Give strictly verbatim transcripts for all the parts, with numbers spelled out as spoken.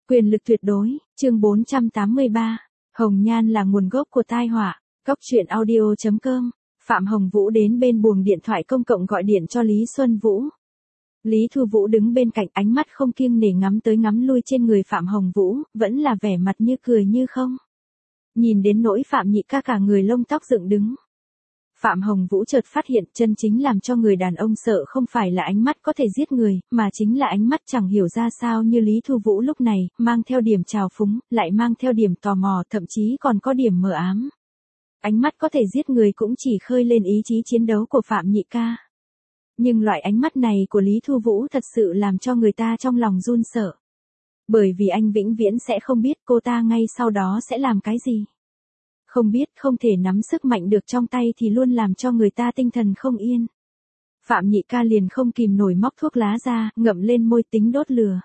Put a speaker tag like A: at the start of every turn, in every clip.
A: Quyền lực tuyệt đối, chương bốn trăm tám mươi ba. Hồng nhan là nguồn gốc của tai họa. Cóc truyện audio chấm com. Phạm Hồng Vũ đến bên buồng điện thoại công cộng gọi điện cho Lý Xuân Vũ. Lý Thu Vũ đứng bên cạnh, ánh mắt không kiêng nể ngắm tới ngắm lui trên người Phạm Hồng Vũ, vẫn là vẻ mặt như cười như không. Nhìn đến nỗi Phạm Nhị ca cả người lông tóc dựng đứng. Phạm Hồng Vũ chợt phát hiện chân chính làm cho người đàn ông sợ không phải là ánh mắt có thể giết người, mà chính là ánh mắt chẳng hiểu ra sao như Lý Thu Vũ lúc này, mang theo điểm trào phúng, lại mang theo điểm tò mò, thậm chí còn có điểm mờ ám. Ánh mắt có thể giết người cũng chỉ khơi lên ý chí chiến đấu của Phạm Nhị ca. Nhưng loại ánh mắt này của Lý Thu Vũ thật sự làm cho người ta trong lòng run sợ. Bởi vì anh vĩnh viễn sẽ không biết cô ta ngay sau đó sẽ làm cái gì. Không biết, không thể nắm sức mạnh được trong tay thì luôn làm cho người ta tinh thần không yên. Phạm Nhị ca liền không kìm nổi móc thuốc lá ra, ngậm lên môi tính đốt lửa.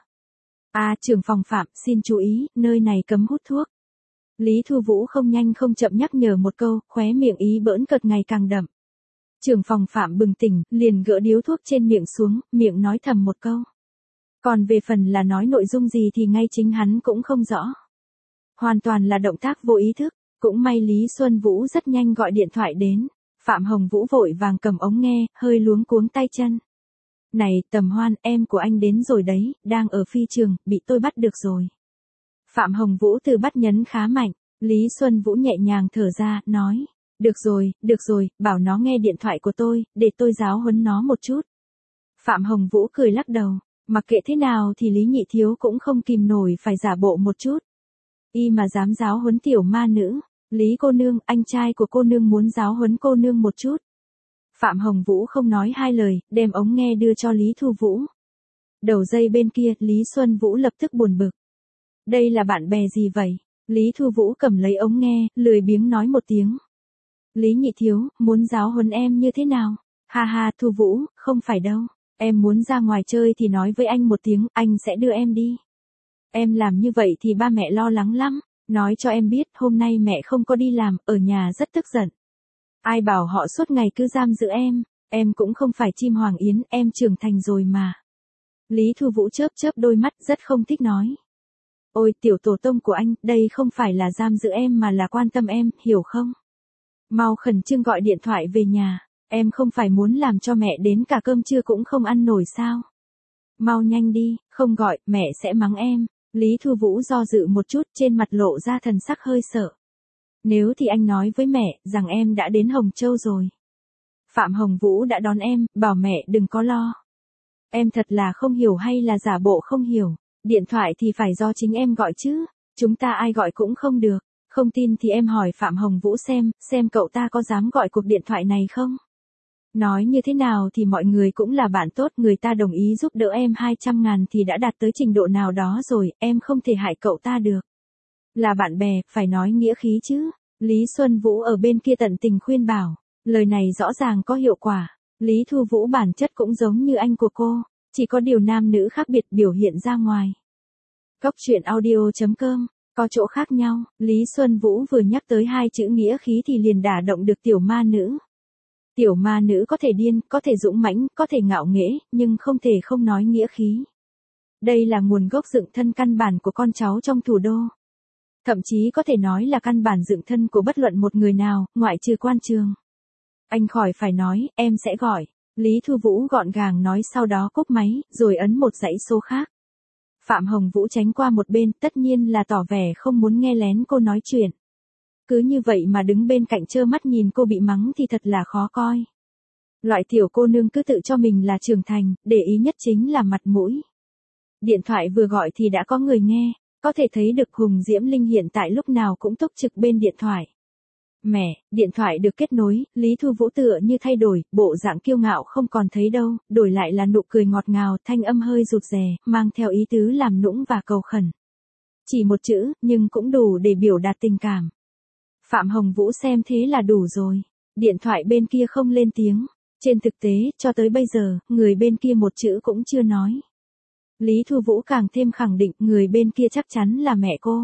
A: À, trưởng phòng Phạm, xin chú ý, nơi này cấm hút thuốc. Lý Thu Vũ không nhanh không chậm nhắc nhở một câu, khóe miệng ý bỡn cợt ngày càng đậm. Trưởng phòng Phạm bừng tỉnh, liền gỡ điếu thuốc trên miệng xuống, miệng nói thầm một câu. Còn về phần là nói nội dung gì thì ngay chính hắn cũng không rõ. Hoàn toàn là động tác vô ý thức. Cũng may Lý Xuân Vũ rất nhanh gọi điện thoại đến. Phạm Hồng Vũ vội vàng cầm ống nghe, hơi luống cuống tay chân. Này, Tầm Hoan, em của anh đến rồi đấy, đang ở phi trường, bị tôi bắt được rồi. Phạm Hồng Vũ từ bắt nhấn khá mạnh. Lý Xuân Vũ nhẹ nhàng thở ra, nói. Được rồi, được rồi, bảo nó nghe điện thoại của tôi, để tôi giáo huấn nó một chút. Phạm Hồng Vũ cười lắc đầu. Mặc kệ thế nào thì Lý Nhị Thiếu cũng không kìm nổi phải giả bộ một chút. Y mà dám giáo huấn tiểu ma nữ. Lý cô nương, anh trai của cô nương muốn giáo huấn cô nương một chút. Phạm Hồng Vũ không nói hai lời, đem ống nghe đưa cho Lý Thu Vũ. Đầu dây bên kia, Lý Xuân Vũ lập tức buồn bực. Đây là bạn bè gì vậy? Lý Thu Vũ cầm lấy ống nghe, lười biếng nói một tiếng. Lý Nhị Thiếu, muốn giáo huấn em như thế nào? Ha ha, Thu Vũ, không phải đâu. Em muốn ra ngoài chơi thì nói với anh một tiếng, anh sẽ đưa em đi. Em làm như vậy thì ba mẹ lo lắng lắm. Nói cho em biết, hôm nay mẹ không có đi làm, ở nhà rất tức giận. Ai bảo họ suốt ngày cứ giam giữ em, em cũng không phải chim hoàng yến, em trưởng thành rồi mà. Lý Thu Vũ chớp chớp đôi mắt rất không thích nói. Ôi tiểu tổ tông của anh, đây không phải là giam giữ em mà là quan tâm em, hiểu không? Mau khẩn trương gọi điện thoại về nhà, em không phải muốn làm cho mẹ đến cả cơm trưa cũng không ăn nổi sao? Mau nhanh đi, không gọi, mẹ sẽ mắng em. Lý Thu Vũ do dự một chút, trên mặt lộ ra thần sắc hơi sợ. Nếu thì anh nói với mẹ, rằng em đã đến Hồng Châu rồi. Phạm Hồng Vũ đã đón em, bảo mẹ đừng có lo. Em thật là không hiểu hay là giả bộ không hiểu. Điện thoại thì phải do chính em gọi chứ. Chúng ta ai gọi cũng không được. Không tin thì em hỏi Phạm Hồng Vũ xem, xem cậu ta có dám gọi cuộc điện thoại này không? Nói như thế nào thì mọi người cũng là bạn tốt, người ta đồng ý giúp đỡ em hai trăm ngàn thì đã đạt tới trình độ nào đó rồi, em không thể hại cậu ta được. Là bạn bè, phải nói nghĩa khí chứ. Lý Xuân Vũ ở bên kia tận tình khuyên bảo, lời này rõ ràng có hiệu quả. Lý Thu Vũ bản chất cũng giống như anh của cô, chỉ có điều nam nữ khác biệt biểu hiện ra ngoài. Cóc truyện audio chấm com, có chỗ khác nhau, Lý Xuân Vũ vừa nhắc tới hai chữ nghĩa khí thì liền đả động được tiểu ma nữ. Tiểu ma nữ có thể điên, có thể dũng mãnh, có thể ngạo nghễ, nhưng không thể không nói nghĩa khí. Đây là nguồn gốc dựng thân căn bản của con cháu trong thủ đô. Thậm chí có thể nói là căn bản dựng thân của bất luận một người nào, ngoại trừ quan trường. Anh khỏi phải nói, em sẽ gọi. Lý Thu Vũ gọn gàng nói, sau đó cúp máy, rồi ấn một dãy số khác. Phạm Hồng Vũ tránh qua một bên, tất nhiên là tỏ vẻ không muốn nghe lén cô nói chuyện. Cứ như vậy mà đứng bên cạnh trơ mắt nhìn cô bị mắng thì thật là khó coi. Loại tiểu cô nương cứ tự cho mình là trưởng thành, để ý nhất chính là mặt mũi. Điện thoại vừa gọi thì đã có người nghe, có thể thấy được Hùng Diễm Linh hiện tại lúc nào cũng túc trực bên điện thoại. Mẹ, điện thoại được kết nối, Lý Thu Vũ tựa như thay đổi, bộ dạng kiêu ngạo không còn thấy đâu, đổi lại là nụ cười ngọt ngào, thanh âm hơi rụt rè, mang theo ý tứ làm nũng và cầu khẩn. Chỉ một chữ, nhưng cũng đủ để biểu đạt tình cảm. Phạm Hồng Vũ xem thế là đủ rồi. Điện thoại bên kia không lên tiếng. Trên thực tế, cho tới bây giờ, người bên kia một chữ cũng chưa nói. Lý Thu Vũ càng thêm khẳng định người bên kia chắc chắn là mẹ cô.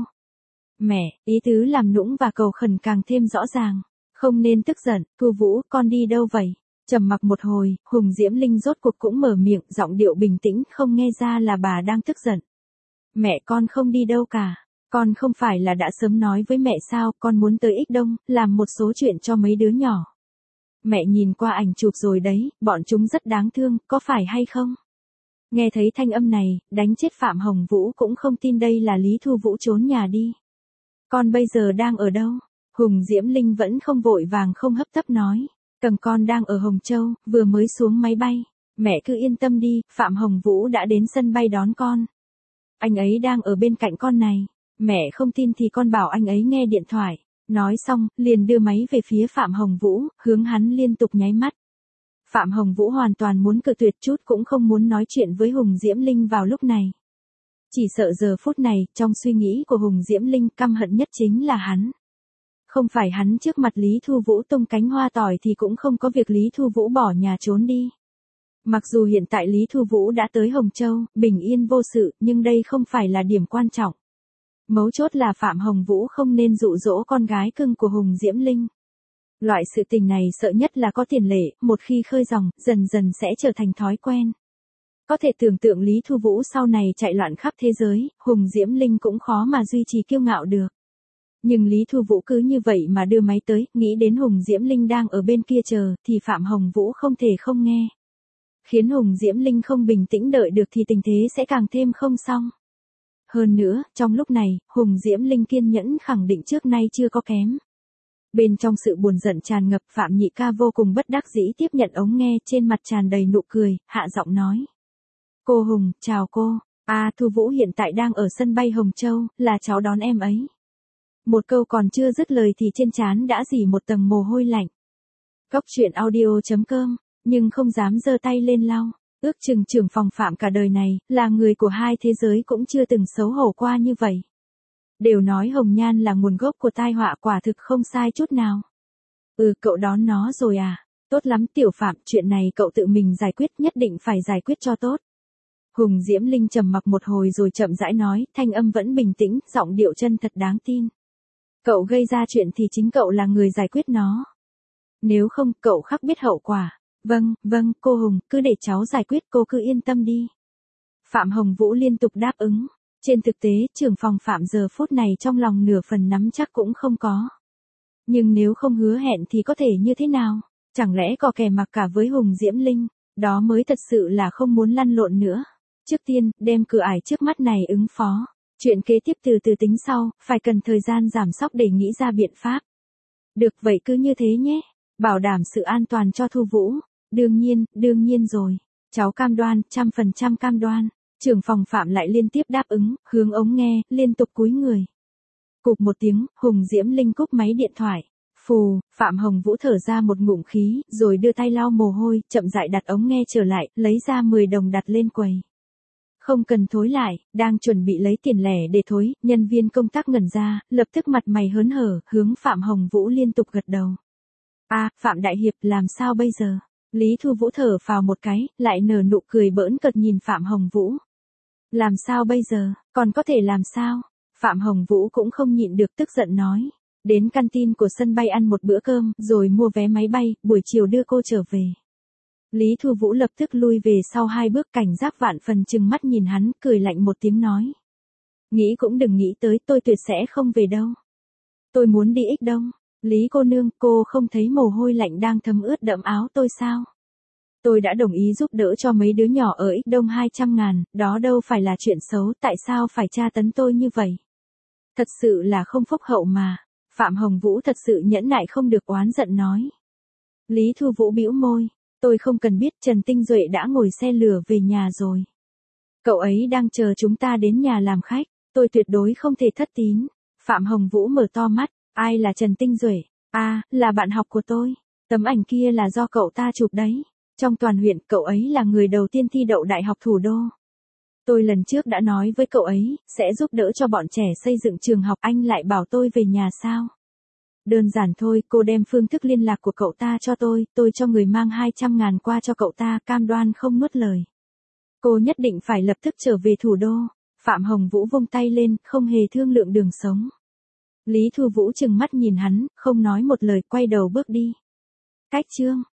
A: Mẹ, ý tứ làm nũng và cầu khẩn càng thêm rõ ràng. Không nên tức giận, Thu Vũ, con đi đâu vậy? Trầm mặc một hồi, Hùng Diễm Linh rốt cuộc cũng mở miệng, giọng điệu bình tĩnh, không nghe ra là bà đang tức giận. Mẹ con không đi đâu cả. Con không phải là đã sớm nói với mẹ sao, con muốn tới Ích Đông, làm một số chuyện cho mấy đứa nhỏ. Mẹ nhìn qua ảnh chụp rồi đấy, bọn chúng rất đáng thương, có phải hay không? Nghe thấy thanh âm này, đánh chết Phạm Hồng Vũ cũng không tin đây là Lý Thu Vũ trốn nhà đi. Con bây giờ đang ở đâu? Hùng Diễm Linh vẫn không vội vàng không hấp tấp nói. Cầm con đang ở Hồng Châu, vừa mới xuống máy bay. Mẹ cứ yên tâm đi, Phạm Hồng Vũ đã đến sân bay đón con. Anh ấy đang ở bên cạnh con này. Mẹ không tin thì con bảo anh ấy nghe điện thoại. Nói xong, liền đưa máy về phía Phạm Hồng Vũ, hướng hắn liên tục nháy mắt. Phạm Hồng Vũ hoàn toàn muốn cự tuyệt, chút cũng không muốn nói chuyện với Hùng Diễm Linh vào lúc này. Chỉ sợ giờ phút này, trong suy nghĩ của Hùng Diễm Linh căm hận nhất chính là hắn. Không phải hắn trước mặt Lý Thu Vũ tung cánh hoa tỏi thì cũng không có việc Lý Thu Vũ bỏ nhà trốn đi. Mặc dù hiện tại Lý Thu Vũ đã tới Hồng Châu, bình yên vô sự, nhưng đây không phải là điểm quan trọng. Mấu chốt là Phạm Hồng Vũ không nên dụ dỗ con gái cưng của Hùng Diễm Linh. Loại sự tình này sợ nhất là có tiền lệ, một khi khơi dòng, dần dần sẽ trở thành thói quen. Có thể tưởng tượng Lý Thu Vũ sau này chạy loạn khắp thế giới, Hùng Diễm Linh cũng khó mà duy trì kiêu ngạo được. Nhưng Lý Thu Vũ cứ như vậy mà đưa máy tới, nghĩ đến Hùng Diễm Linh đang ở bên kia chờ, thì Phạm Hồng Vũ không thể không nghe. Khiến Hùng Diễm Linh không bình tĩnh đợi được thì tình thế sẽ càng thêm không xong. Hơn nữa, trong lúc này, Hùng Diễm Linh kiên nhẫn khẳng định trước nay chưa có kém. Bên trong sự buồn giận tràn ngập, Phạm Nhị Ca vô cùng bất đắc dĩ tiếp nhận ống nghe, trên mặt tràn đầy nụ cười, hạ giọng nói. Cô Hùng, chào cô. À, Thu Vũ hiện tại đang ở sân bay Hồng Châu, là cháu đón em ấy. Một câu còn chưa dứt lời thì trên trán đã rỉ một tầng mồ hôi lạnh. Cốc truyện audio chấm com, nhưng không dám giơ tay lên lau. Ước chừng trưởng phòng Phạm cả đời này, là người của hai thế giới cũng chưa từng xấu hổ qua như vậy. Đều nói hồng nhan là nguồn gốc của tai họa, quả thực không sai chút nào. Ừ, cậu đón nó rồi à? Tốt lắm tiểu Phạm, chuyện này cậu tự mình giải quyết, nhất định phải giải quyết cho tốt. Hùng Diễm Linh trầm mặc một hồi rồi chậm rãi nói, thanh âm vẫn bình tĩnh, giọng điệu chân thật đáng tin. Cậu gây ra chuyện thì chính cậu là người giải quyết nó. Nếu không, cậu khắc biết hậu quả. Vâng, vâng, cô Hùng, cứ để cháu giải quyết, cô cứ yên tâm đi. Phạm Hồng Vũ liên tục đáp ứng. Trên thực tế, trưởng phòng Phạm giờ phút này trong lòng nửa phần nắm chắc cũng không có. Nhưng nếu không hứa hẹn thì có thể như thế nào? Chẳng lẽ có kẻ mặc cả với Hùng Diễm Linh? Đó mới thật sự là không muốn lăn lộn nữa. Trước tiên, đem cửa ải trước mắt này ứng phó. Chuyện kế tiếp từ từ tính sau, phải cần thời gian giảm sóc để nghĩ ra biện pháp. Được vậy cứ như thế nhé. Bảo đảm sự an toàn cho Thu Vũ. Đương nhiên, đương nhiên rồi. Cháu cam đoan, trăm phần trăm cam đoan. Trưởng phòng Phạm lại liên tiếp đáp ứng, hướng ống nghe, liên tục cúi người. Cụp một tiếng, Hùng Diễm Linh cúp máy điện thoại. Phù, Phạm Hồng Vũ thở ra một ngụm khí, rồi đưa tay lau mồ hôi, chậm rãi đặt ống nghe trở lại, lấy ra mười đồng đặt lên quầy. Không cần thối lại, đang chuẩn bị lấy tiền lẻ để thối, nhân viên công tác ngẩn ra, lập tức mặt mày hớn hở, hướng Phạm Hồng Vũ liên tục gật đầu. À, Phạm Đại Hiệp, làm sao bây giờ? Lý Thu Vũ thở phào một cái, lại nở nụ cười bỡn cợt nhìn Phạm Hồng Vũ. Làm sao bây giờ, còn có thể làm sao? Phạm Hồng Vũ cũng không nhịn được tức giận nói. Đến canteen của sân bay ăn một bữa cơm, rồi mua vé máy bay, buổi chiều đưa cô trở về. Lý Thu Vũ lập tức lui về sau hai bước, cảnh giác vạn phần chừng mắt nhìn hắn, cười lạnh một tiếng nói. Nghĩ cũng đừng nghĩ tới, tôi tuyệt sẽ không về đâu. Tôi muốn đi Ích Đông. Lý cô nương, cô không thấy mồ hôi lạnh đang thấm ướt đẫm áo tôi sao? Tôi đã đồng ý giúp đỡ cho mấy đứa nhỏ ở Ích Đông hai trăm ngàn, đó đâu phải là chuyện xấu, tại sao phải tra tấn tôi như vậy? Thật sự là không phúc hậu mà. Phạm Hồng Vũ thật sự nhẫn nại không được, oán giận nói. Lý Thu Vũ bĩu môi. Tôi không cần biết, Trần Tinh Duệ đã ngồi xe lửa về nhà rồi. Cậu ấy đang chờ chúng ta đến nhà làm khách, tôi tuyệt đối không thể thất tín. Phạm Hồng Vũ mở to mắt, ai là Trần Tinh Duệ? À, là bạn học của tôi. Tấm ảnh kia là do cậu ta chụp đấy. Trong toàn huyện, cậu ấy là người đầu tiên thi đậu Đại học Thủ đô. Tôi lần trước đã nói với cậu ấy, sẽ giúp đỡ cho bọn trẻ xây dựng trường học, anh lại bảo tôi về nhà sao? Đơn giản thôi, cô đem phương thức liên lạc của cậu ta cho tôi, tôi cho người mang hai trăm ngàn qua cho cậu ta, cam đoan không nuốt lời. Cô nhất định phải lập tức trở về thủ đô. Phạm Hồng Vũ vung tay lên, không hề thương lượng đường sống. Lý Thu Vũ trừng mắt nhìn hắn, không nói một lời, quay đầu bước đi. Cách chương